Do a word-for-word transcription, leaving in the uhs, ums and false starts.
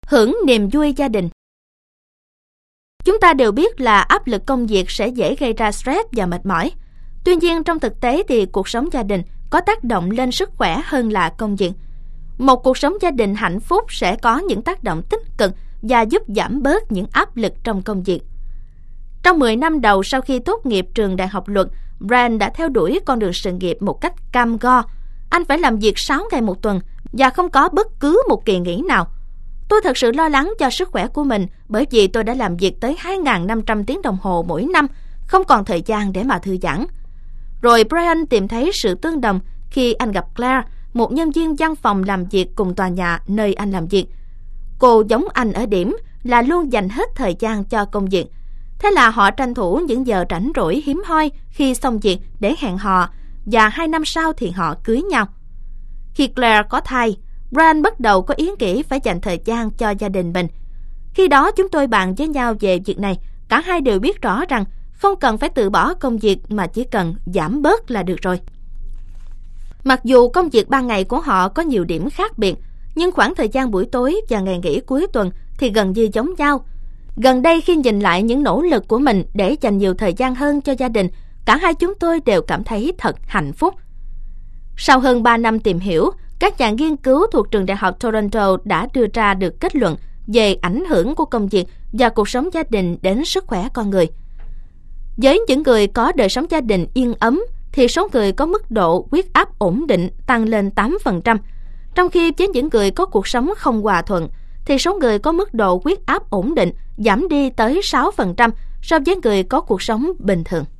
Hưởng niềm vui gia đình. Chúng ta đều biết là áp lực công việc sẽ dễ gây ra stress và mệt mỏi. Tuy nhiên, trong thực tế thì cuộc sống gia đình có tác động lên sức khỏe hơn là công việc. Một cuộc sống gia đình hạnh phúc sẽ có những tác động tích cực và giúp giảm bớt những áp lực trong công việc. Trong mười năm đầu sau khi tốt nghiệp trường đại học luật, Brian đã theo đuổi con đường sự nghiệp một cách cam go. Anh phải làm việc sáu ngày một tuần và không có bất cứ một kỳ nghỉ nào. Tôi thật sự lo lắng cho sức khỏe của mình bởi vì tôi đã làm việc tới hai nghìn năm trăm tiếng đồng hồ mỗi năm, không còn thời gian để mà thư giãn. Rồi Brian tìm thấy sự tương đồng khi anh gặp Claire, một nhân viên văn phòng làm việc cùng tòa nhà nơi anh làm việc. Cô giống anh ở điểm là luôn dành hết thời gian cho công việc. Thế là họ tranh thủ những giờ rảnh rỗi hiếm hoi khi xong việc để hẹn hò, và hai năm sau thì họ cưới nhau. Khi Claire có thai, Brian bắt đầu có ý nghĩ phải dành thời gian cho gia đình mình. Khi đó chúng tôi bàn với nhau về việc này, cả hai đều biết rõ rằng không cần phải từ bỏ công việc mà chỉ cần giảm bớt là được rồi. Mặc dù công việc ban ngày của họ có nhiều điểm khác biệt, nhưng khoảng thời gian buổi tối và ngày nghỉ cuối tuần thì gần như giống nhau. Gần đây khi nhìn lại những nỗ lực của mình để dành nhiều thời gian hơn cho gia đình, cả hai chúng tôi đều cảm thấy thật hạnh phúc. Sau hơn ba năm tìm hiểu, các nhà nghiên cứu thuộc trường đại học Toronto đã đưa ra được kết luận về ảnh hưởng của công việc và cuộc sống gia đình đến sức khỏe con người. Với những người có đời sống gia đình yên ấm, thì số người có mức độ huyết áp ổn định tăng lên tám phần trăm. Trong khi với những người có cuộc sống không hòa thuận, thì số người có mức độ huyết áp ổn định giảm đi tới sáu phần trăm so với người có cuộc sống bình thường.